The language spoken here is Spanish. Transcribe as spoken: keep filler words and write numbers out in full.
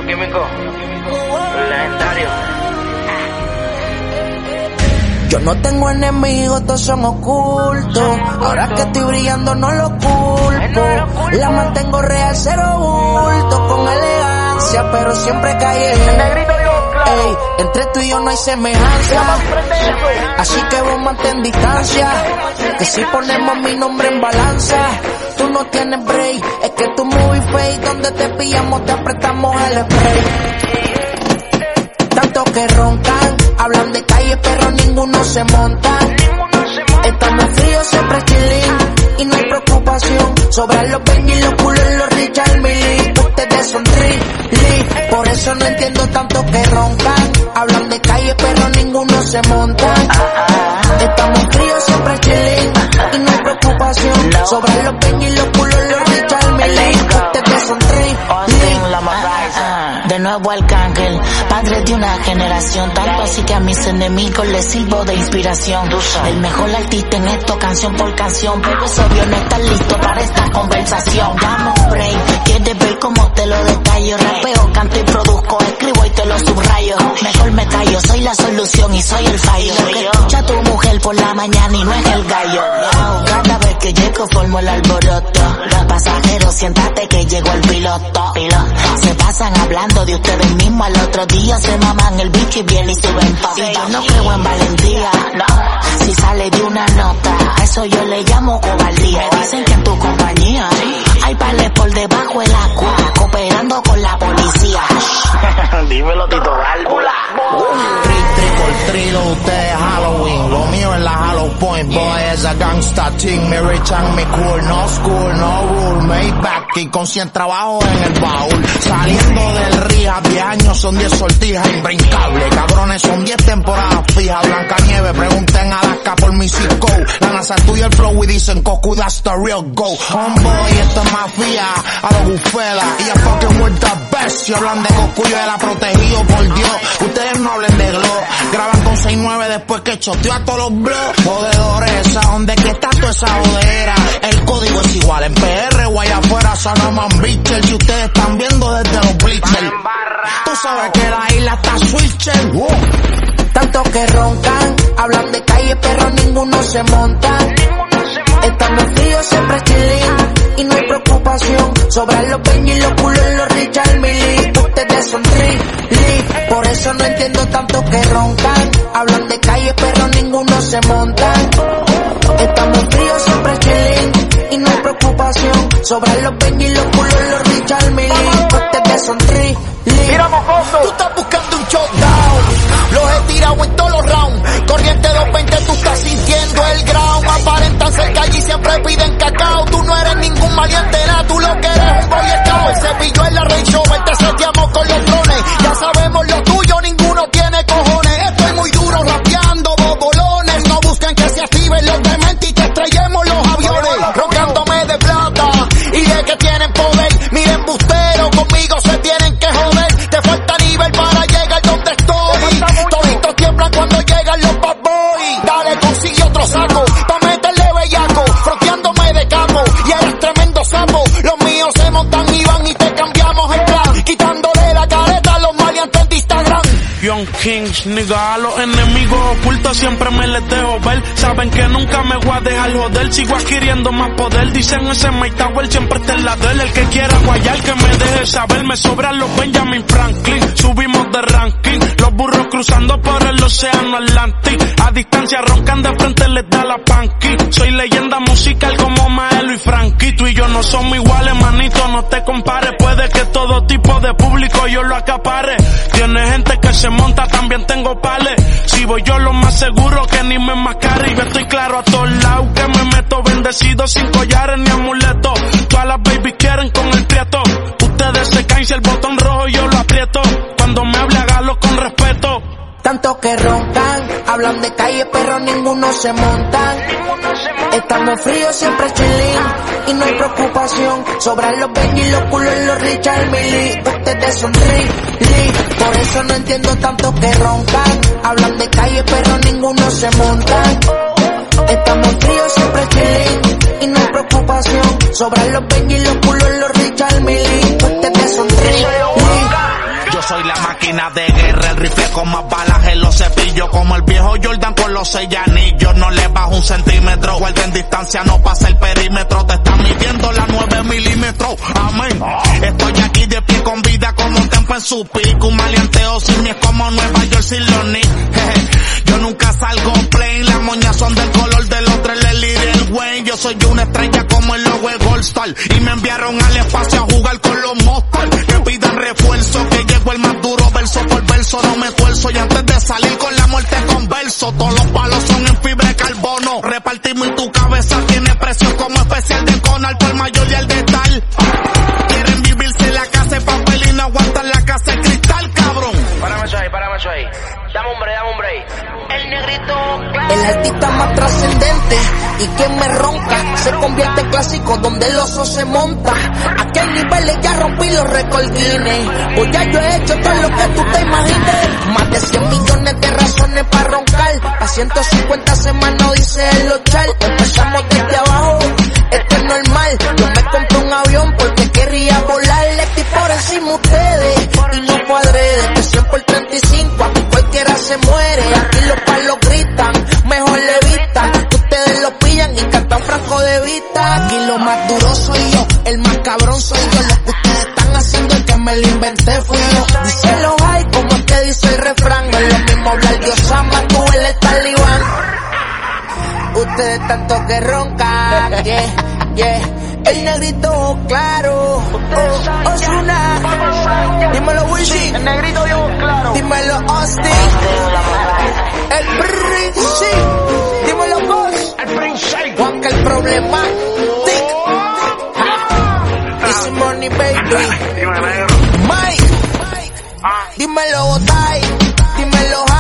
Químico, legendario. Yo no tengo enemigos, todos son ocultos. Ahora que estoy brillando no lo culpo. La mantengo real, cero bulto. Con elegancia, pero siempre cae. Ey, entre tú y yo no hay semejanza. Así que vos mantén distancia. Que si ponemos mi nombre en balanza, tú no tienes break. Es que tu movie face, donde te pillamos te apretamos el spray. Tanto que roncan, hablan de calle pero ninguno se monta. Estamos fríos, siempre chilling y no hay preocupación. Sobran los Benji, los culos, los Richard Mille. Ustedes son Lee, por eso no entiendo tanto que roncan. Hablan de calle pero ninguno se monta. Estamos fríos, siempre chilling y no hay preocupación. Sobran los Benji, los culos, los Richard Mille. Ustedes son Lee. De nuevo Arcángel, padre de una generación, tanto así que a mis enemigos les sirvo de inspiración. El mejor artista en esto, canción por canción, pero es obvio no estar listo para esta conversación. Dame un break, quieres ver cómo te lo detallo. Rapeo, canto y produzco, escribo y te lo subrayo. Mejor me callo, soy la solución y soy el fallo. Lo que escucha tu mujer por la mañana y no es el gallo. Cada vez que llego formo el alboroto. Los pasajeros, siéntate que llegó el piloto. Se pasan hablando de ustedes mismos, al otro día se maman el bicho y viene y suben papi. Si yo no creo en valentía, no. Si sale de una nota, a eso yo le llamo cobardía. Me dicen que en tu compañía hay pales por debajo del agua, cooperando con la policía. Dímelo, Tito Válvula. Trilo, ustedes Halloween, lo mío en la Hollow Point, boy, es a gangsta team, me rich and me cool, no school, no rule, made back y con cien trabajos en el baúl, saliendo del rehab, diez años son diez sortijas, imbrincable, cabrones son diez temporadas fijas, Blanca Nieve, pregunten a Alaska por mi zip code, la NASA estudia el flow y dicen Goku, that's the real go, homeboy, esto es mafia, a los bufela, y a fucking with the best, si hablan de Goku yo era protegido por Dios, ustedes no hablen de Glow, graban con seis nueve después que choteó a todos los blogs. Jodedores, ¿a dónde que está toda esa jodera? El código es igual en P R o allá afuera, Sanaman Bitcher. Y ustedes están viendo desde los bleachers. Tú sabes que la isla está switcher. Uh. Tanto que roncan, hablan de calle pero ninguno se monta. Estamos fríos, siempre chilling y no hay preocupación. Sobran los Benji, los culos, los Richard Mille. Ustedes son Lee, por eso no entiendo tanto que roncan. Hablan de calle pero ninguno se monta. Estamos fríos, siempre chilling y no hay preocupación. Sobran los Benji, los culos, los Richard Mille. Ustedes son Lee. Mira, mocoso. Tú estás buscando un shutdown. Los he tirado en todos los rounds. Corriente doscientos veinte, tú estás sintiendo el ground. Aparentan cerca y siempre piden cacao. Tú no eres ningún maleante, nada, tú lo que eres un boy scout. El cepillo en la Range Rover, te seteamos con los drones. Ya sabemos lo tuyo, ninguno tiene cojones. Estoy muy duro rapeando, bobolones. No busquen que se activen los dementes y que estrellemos los aviones. Roncándome de plata y de que tienen poder. Miren bustero, conmigo se tienen que joder. Te falta nivel para llegar donde estoy. Toditos tiemblan cuando llegan los bad boys. Dale, consigue otro saco pa' meterle bellaco. Froteándome de capo y eres tremendo sapo. Los míos se montan y van y te cambiamos el plan. Quitándole la careta a los maleantes de Instagram. Young Kings, nigga, a los enemigos ocultos siempre me les dejo ver. Saben que nunca me voy a dejar joder. Sigo adquiriendo más poder. Dicen ese Mike Tower siempre está en la de él. El que quiera guayar que me deje saber. Me sobran los Benjamin Franklin. Subimos de ranking. Los burros cruzando por el océano Atlántico. A distancia roncan de frente les da la panqui. Soy leyenda musical como Maelo y Frankie. Tú y yo no somos iguales, manito, no te compares. Puede que todo tipo de público yo lo acapare. Tiene gente que se monta, también tengo pales. Si voy yo lo más seguro que ni me mascare. Y yo estoy claro a todos lados que me meto bendecido sin collares ni amuletos. Todas las babies quieren con el prieto. Ustedes se caen si el botón rojo yo lo aprieto. Cuando me hable hágalo con respeto. Tanto que roncan, hablan de calle pero ninguno se monta. Estamos fríos, siempre chilling y no hay preocupación. Sobran los Benji, los culos, los Richard Mille. Ustedes son Lee, por eso no entiendo tanto que roncan. Hablan de calle pero ninguno se monta. Estamos fríos, siempre chilling y no hay preocupación. Sobran los Benji, los culos, los Richard Mille. Ustedes son Lee. soy la máquina de guerra, el rifle con más balas en los cepillos, como el viejo Jordan con los seis anillos. No le bajo un centímetro, guarden distancia, no pasa el perímetro. Te están midiendo la nueve milímetros, amén. Estoy aquí de pie con vida como un tempo en su pico. Un maleanteo sin mí es como Nueva York sin los Knicks. Yo nunca salgo plain, las moñas son del color de los tres, el Lil Wayne. Yo soy una estrella como el logo de Gold Star, y me enviaron al espacio a jugar con los monsters. Que pidan refuerzo, que llegó el más duro verso por verso, no me tuerzo. Y antes de salir con la muerte converso, todos los palos son en fibra de carbono. Repartimos y tu cabeza tiene precio como especial de Conal, por mayor y al de tal. Quieren vivirse la casa de papel y no aguantan la casa de cristal, cabrón. Párame eso ahí, párame eso ahí. Dame un break, dame un break. El negrito claro. El artista más trascendente y quien me ronca se convierte en clásico donde el oso se monta. Aquí hay niveles, ya rompí los recordines. Pues ya yo he hecho todo lo que tú te imagines. Más de cien millones de razones para roncar. A ciento cincuenta semanas dice el ochal. Empezamos desde abajo, esto es normal. Yo me compré un avión porque quería volar. Le estoy por encima ustedes y no fue adrede. Que cien por treinta y cinco aquí cualquiera se muere. Aquí los palos gritan, mejor le evitan. Ustedes lo pillan y cantan Franco de Vita. Aquí lo más duro soy yo, el más cabrón soy yo. Lo que ustedes están haciendo es que me lo inventé fui yo. Dice los hay como es que dice el refrán. No es lo mismo hablar de Osama, tú eres el talibán. Ustedes tanto que roncan, yeah, yeah. El negrito claro, oh, Ozuna. Dímelo Wisin, El negrito dio claro. dímelo Austin. El Prince, dímelo Boss. El Prince. Juanca el problema. Tic. Easy money baby. Dime negro. Mike, dímelo Botay. Dímelo